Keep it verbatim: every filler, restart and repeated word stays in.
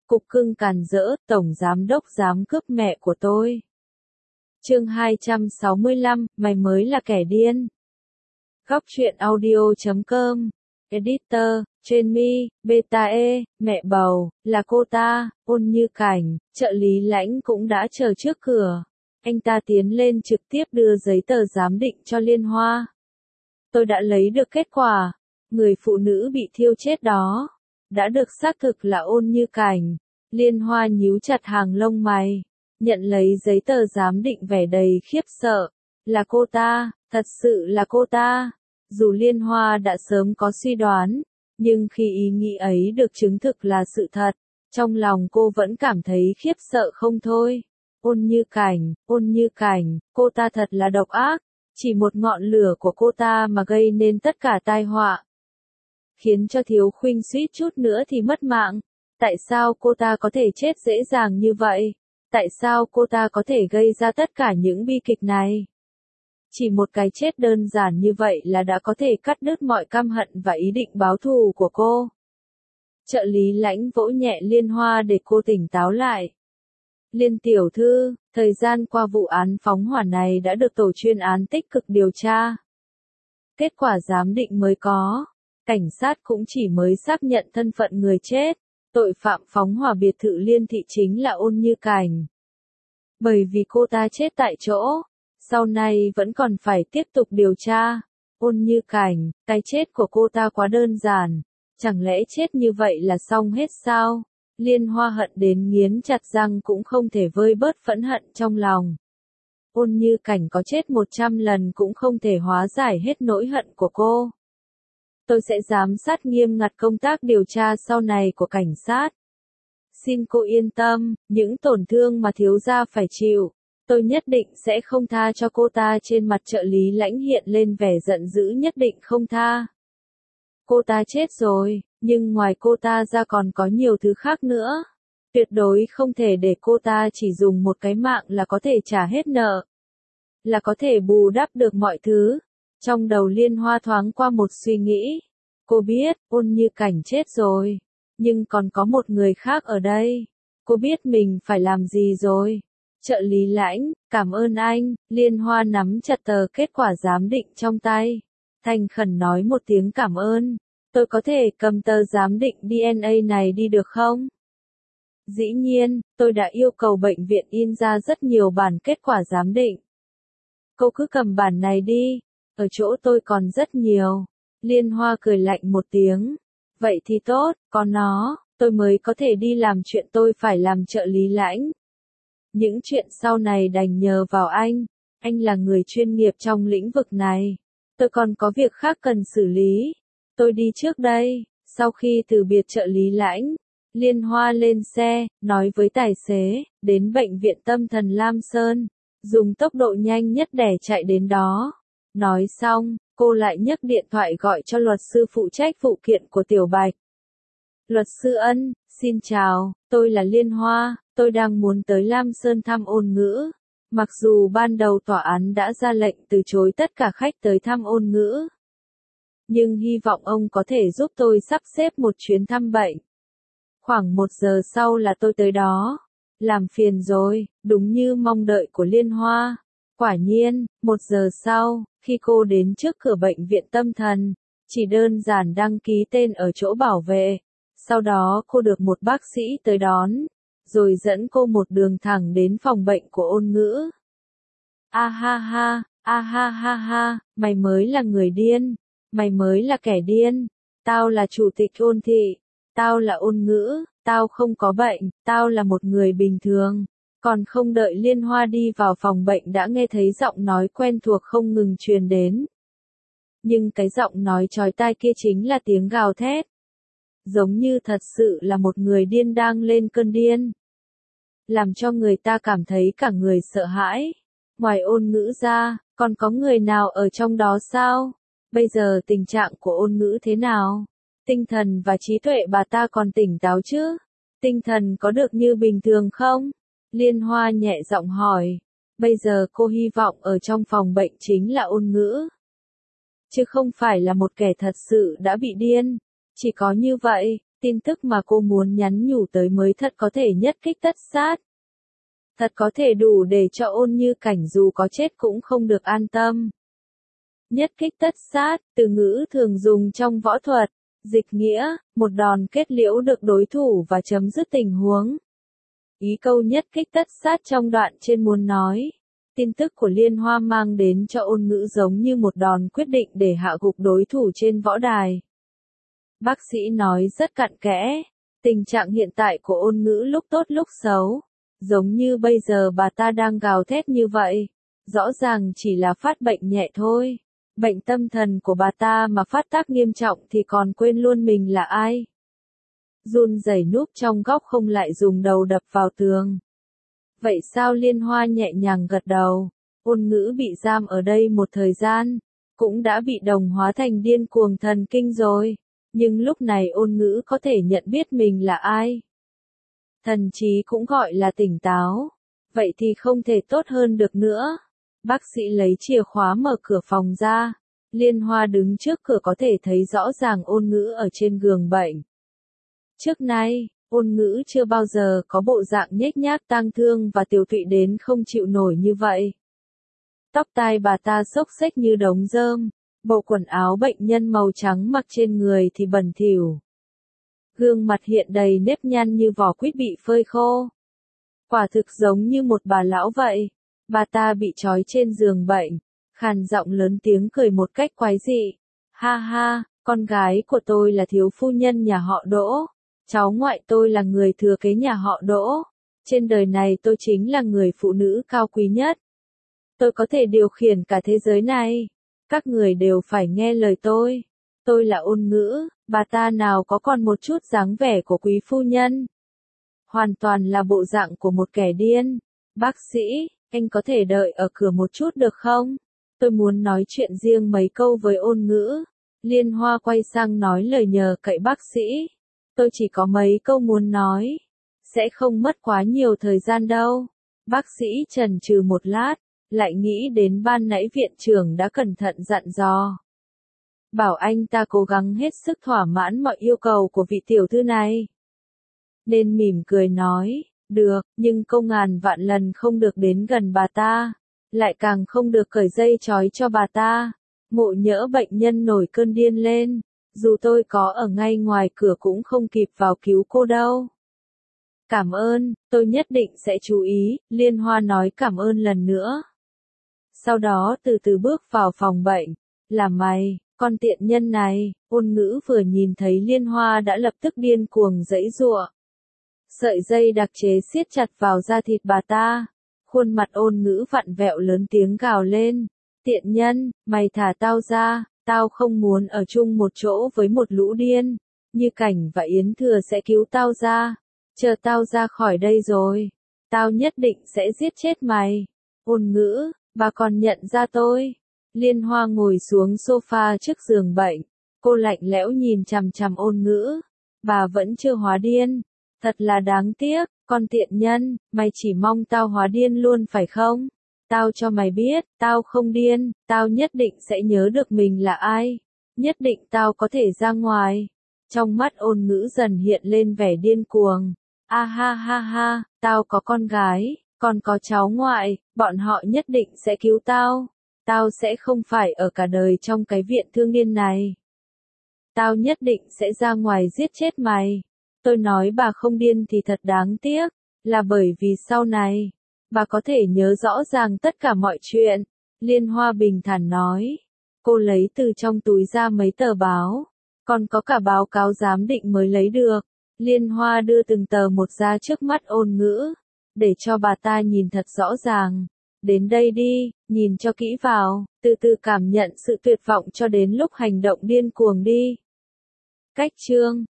Cục cưng càn rỡ, tổng giám đốc dám cướp mẹ của tôi. Chương hai trăm sáu mươi lăm, mày mới là kẻ điên. Góc truyện audio chấm com. Editor, trên mi, beta e, mẹ bầu, là cô ta, Ôn Như Cảnh, trợ lý Lãnh cũng đã chờ trước cửa. Anh ta tiến lên trực tiếp đưa giấy tờ giám định cho Liên Hoa. Tôi đã lấy được kết quả. Người phụ nữ bị thiêu chết đó đã được xác thực là Ôn Như Cảnh. Liên Hoa nhíu chặt hàng lông mày, nhận lấy giấy tờ giám định vẻ đầy khiếp sợ. Là cô ta, thật sự là cô ta. Dù Liên Hoa đã sớm có suy đoán, nhưng khi ý nghĩ ấy được chứng thực là sự thật, trong lòng cô vẫn cảm thấy khiếp sợ không thôi. Ôn Như Cảnh, Ôn Như Cảnh, cô ta thật là độc ác, chỉ một ngọn lửa của cô ta mà gây nên tất cả tai họa, khiến cho Thiếu Khuynh suýt chút nữa thì mất mạng. Tại sao cô ta có thể chết dễ dàng như vậy? Tại sao cô ta có thể gây ra tất cả những bi kịch này? Chỉ một cái chết đơn giản như vậy là đã có thể cắt đứt mọi căm hận và ý định báo thù của cô. Trợ lý Lãnh vỗ nhẹ Liên Hoa để cô tỉnh táo lại. Liên tiểu thư, thời gian qua vụ án phóng hỏa này đã được tổ chuyên án tích cực điều tra. Kết quả giám định mới có. Cảnh sát cũng chỉ mới xác nhận thân phận người chết. Tội phạm phóng hỏa biệt thự Liên thị chính là Ôn Như Cảnh. Bởi vì cô ta chết tại chỗ, sau này vẫn còn phải tiếp tục điều tra. Ôn Như Cảnh, cái chết của cô ta quá đơn giản. Chẳng lẽ chết như vậy là xong hết sao? Liên Hoa hận đến nghiến chặt răng cũng không thể vơi bớt phẫn hận trong lòng. Ôn Như Cảnh có chết một trăm lần cũng không thể hóa giải hết nỗi hận của cô. Tôi sẽ giám sát nghiêm ngặt công tác điều tra sau này của cảnh sát. Xin cô yên tâm, những tổn thương mà thiếu gia phải chịu, tôi nhất định sẽ không tha cho cô ta. Trên mặt trợ lý Lãnh hiện lên vẻ giận dữ, nhất định không tha. Cô ta chết rồi, nhưng ngoài cô ta ra còn có nhiều thứ khác nữa. Tuyệt đối không thể để cô ta chỉ dùng một cái mạng là có thể trả hết nợ, là có thể bù đắp được mọi thứ. Trong đầu Liên Hoa thoáng qua một suy nghĩ. Cô biết, Ôn Như Cảnh chết rồi, nhưng còn có một người khác ở đây. Cô biết mình phải làm gì rồi. Trợ lý Lãnh, cảm ơn anh. Liên Hoa nắm chặt tờ kết quả giám định trong tay, thành khẩn nói một tiếng cảm ơn. Tôi có thể cầm tờ giám định đê en a này đi được không? Dĩ nhiên, tôi đã yêu cầu bệnh viện in ra rất nhiều bản kết quả giám định. Cô cứ cầm bản này đi. Ở chỗ tôi còn rất nhiều. Liên Hoa cười lạnh một tiếng. Vậy thì tốt, có nó, tôi mới có thể đi làm chuyện tôi phải làm. Trợ lý Lãnh, những chuyện sau này đành nhờ vào anh. Anh là người chuyên nghiệp trong lĩnh vực này. Tôi còn có việc khác cần xử lý. Tôi đi trước đây. Sau khi từ biệt trợ lý Lãnh, Liên Hoa lên xe, nói với tài xế, đến bệnh viện tâm thần Lam Sơn, dùng tốc độ nhanh nhất để chạy đến đó. Nói xong, cô lại nhấc điện thoại gọi cho luật sư phụ trách vụ kiện của Tiểu Bạch. Luật sư Ân, xin chào, tôi là Liên Hoa, tôi đang muốn tới Lam Sơn thăm Ôn Ngữ. Mặc dù ban đầu tòa án đã ra lệnh từ chối tất cả khách tới thăm Ôn Ngữ, nhưng hy vọng ông có thể giúp tôi sắp xếp một chuyến thăm bệnh. Khoảng một giờ sau là tôi tới đó. Làm phiền rồi, đúng như mong đợi của Liên Hoa. Quả nhiên, một giờ sau, khi cô đến trước cửa bệnh viện tâm thần, chỉ đơn giản đăng ký tên ở chỗ bảo vệ. Sau đó cô được một bác sĩ tới đón, rồi dẫn cô một đường thẳng đến phòng bệnh của Ôn Ngữ. A ha ha, a ha ha ha, mày mới là người điên, mày mới là kẻ điên. Tao là chủ tịch Ôn thị, tao là Ôn Ngữ, tao không có bệnh, tao là một người bình thường. Còn không đợi Liên Hoa đi vào phòng bệnh đã nghe thấy giọng nói quen thuộc không ngừng truyền đến. Nhưng cái giọng nói chói tai kia chính là tiếng gào thét. Giống như thật sự là một người điên đang lên cơn điên. Làm cho người ta cảm thấy cả người sợ hãi. Ngoài Ôn Ngữ ra, còn có người nào ở trong đó sao? Bây giờ tình trạng của Ôn Ngữ thế nào? Tinh thần và trí tuệ bà ta còn tỉnh táo chứ? Tinh thần có được như bình thường không? Liên Hoa nhẹ giọng hỏi. Bây giờ cô hy vọng ở trong phòng bệnh chính là Ôn Ngữ, chứ không phải là một kẻ thật sự đã bị điên. Chỉ có như vậy, Tin tức mà cô muốn nhắn nhủ tới mới thật có thể nhất kích tất sát. Thật có thể đủ để cho Ôn Như Cảnh dù có chết cũng không được an tâm. Nhất kích tất sát, từ ngữ thường dùng trong võ thuật, dịch nghĩa, một đòn kết liễu được đối thủ và chấm dứt tình huống. Ý câu nhất kích tất sát trong đoạn trên muốn nói, tin tức của Liên Hoa mang đến cho Ôn Ngữ giống như một đòn quyết định để hạ gục đối thủ trên võ đài. Bác sĩ nói rất cặn kẽ, tình trạng hiện tại của Ôn Ngữ lúc tốt lúc xấu, giống như bây giờ bà ta đang gào thét như vậy, rõ ràng chỉ là phát bệnh nhẹ thôi. Bệnh tâm thần của bà ta mà phát tác nghiêm trọng thì còn quên luôn mình là ai. Run rẩy núp trong góc không lại dùng đầu đập vào tường. Vậy sao? Liên Hoa nhẹ nhàng gật đầu. Ôn Ngữ bị giam ở đây một thời gian, cũng đã bị đồng hóa thành điên cuồng thần kinh rồi. Nhưng lúc này Ôn Ngữ có thể nhận biết mình là ai. Thần trí cũng gọi là tỉnh táo. Vậy thì không thể tốt hơn được nữa. Bác sĩ lấy chìa khóa mở cửa phòng ra. Liên Hoa đứng trước cửa có thể thấy rõ ràng Ôn Ngữ ở trên giường bệnh. Trước nay, Ôn Ngữ chưa bao giờ có bộ dạng nhếch nhác tang thương và tiều tụy đến không chịu nổi như vậy. Tóc tai bà ta xốc xếch như đống rơm, bộ quần áo bệnh nhân màu trắng mặc trên người thì bẩn thỉu. Gương mặt hiện đầy nếp nhăn như vỏ quýt bị phơi khô. Quả thực giống như một bà lão vậy. Bà ta bị trói trên giường bệnh, khàn giọng lớn tiếng cười một cách quái dị. Ha ha, con gái của tôi là thiếu phu nhân nhà họ Đỗ, cháu ngoại tôi là người thừa kế nhà họ Đỗ. Trên đời này tôi chính là người phụ nữ cao quý nhất. Tôi có thể điều khiển cả thế giới này. Các người đều phải nghe lời tôi. Tôi là Ôn Ngữ, bà ta nào có còn một chút dáng vẻ của quý phu nhân. Hoàn toàn là bộ dạng của một kẻ điên. Bác sĩ, anh có thể đợi ở cửa một chút được không? Tôi muốn nói chuyện riêng mấy câu với Ôn Ngữ. Liên Hoa quay sang nói lời nhờ cậy bác sĩ. Tôi chỉ có mấy câu muốn nói. Sẽ không mất quá nhiều thời gian đâu. Bác sĩ chần chừ một lát, lại nghĩ đến ban nãy viện trưởng đã cẩn thận dặn dò. Bảo anh ta cố gắng hết sức thỏa mãn mọi yêu cầu của vị tiểu thư này. Nên mỉm cười nói, được, nhưng câu ngàn vạn lần không được đến gần bà ta. Lại càng không được cởi dây trói cho bà ta. Ngộ nhỡ bệnh nhân nổi cơn điên lên. Dù tôi có ở ngay ngoài cửa cũng không kịp vào cứu cô đâu. Cảm ơn, tôi nhất định sẽ chú ý, Liên Hoa nói cảm ơn lần nữa. Sau đó từ từ bước vào phòng bệnh. Là mày, con tiện nhân này. Ôn Ngữ vừa nhìn thấy Liên Hoa đã lập tức điên cuồng giãy giụa. Sợi dây đặc chế siết chặt vào da thịt bà ta. Khuôn mặt Ôn Ngữ vặn vẹo lớn tiếng gào lên. Tiện nhân, mày thả tao ra, tao không muốn ở chung một chỗ với một lũ điên. Như Cảnh và Yến Thừa sẽ cứu tao ra. Chờ tao ra khỏi đây rồi. Tao nhất định sẽ giết chết mày. Ôn Ngữ, bà còn nhận ra tôi. Liên Hoa ngồi xuống sofa trước giường bệnh. Cô lạnh lẽo nhìn chằm chằm Ôn Ngữ. Bà vẫn chưa hóa điên. Thật là đáng tiếc, con tiện nhân, mày chỉ mong tao hóa điên luôn phải không? Tao cho mày biết, tao không điên, tao nhất định sẽ nhớ được mình là ai. Nhất định tao có thể ra ngoài. Trong mắt Ôn Ngữ dần hiện lên vẻ điên cuồng. A ha ha ha, tao có con gái, còn có cháu ngoại, bọn họ nhất định sẽ cứu tao. Tao sẽ không phải ở cả đời trong cái viện thương niên này. Tao nhất định sẽ ra ngoài giết chết mày. Tôi nói bà không điên thì thật đáng tiếc, là bởi vì sau này, bà có thể nhớ rõ ràng tất cả mọi chuyện. Liên Hoa bình thản nói. Cô lấy từ trong túi ra mấy tờ báo, còn có cả báo cáo giám định mới lấy được. Liên Hoa đưa từng tờ một ra trước mắt Ôn Ngữ, để cho bà ta nhìn thật rõ ràng. Đến đây đi, nhìn cho kỹ vào, từ từ cảm nhận sự tuyệt vọng cho đến lúc hành động điên cuồng đi. Cách chương